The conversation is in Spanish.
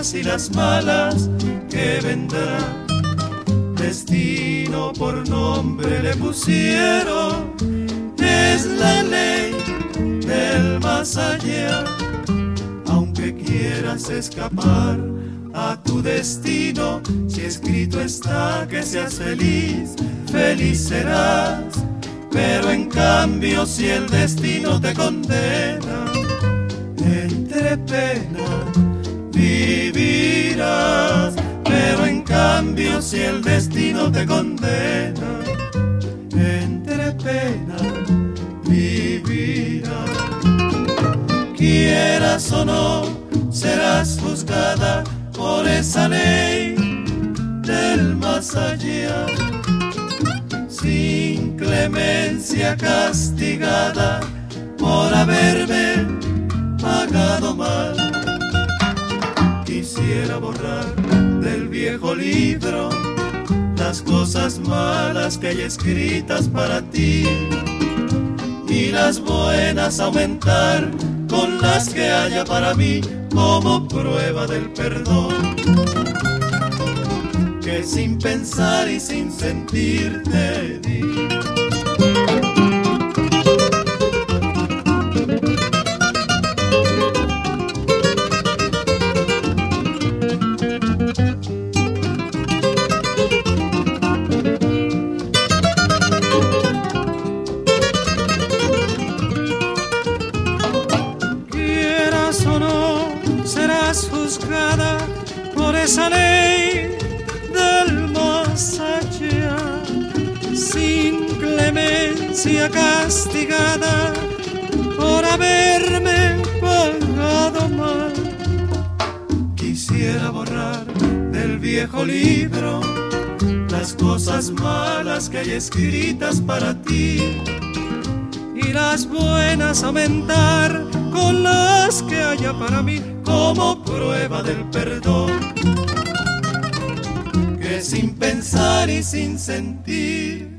buenas y las malas que vendrán. Destino por nombre le pusieron, es la ley del más allá. Aunque quieras escapar a tu destino, si escrito está que seas feliz, feliz serás. Pero en cambio si el destino te condena, entre penas vivirás. Pero en cambio si el destino te condena, entre penas vivirás. Quieras o no, serás juzgada por esa ley del más allá. Sin clemencia castigada por haberme pagado mal. Quisiera borrar del viejo libro las cosas malas que hay escritas para ti y las buenas aumentar con las que haya para mí como prueba del perdón. Que sin pensar y sin sentir te di. Quieras o no, serás juzgada por esa ley del más allá. Sin clemencia castigada por haberme pagado mal. Quisiera borrar del viejo libro las cosas malas que hay escritas para ti y las buenas aumentar con las que haya para mí como prueba del perdón. Que sin pensar y sin sentir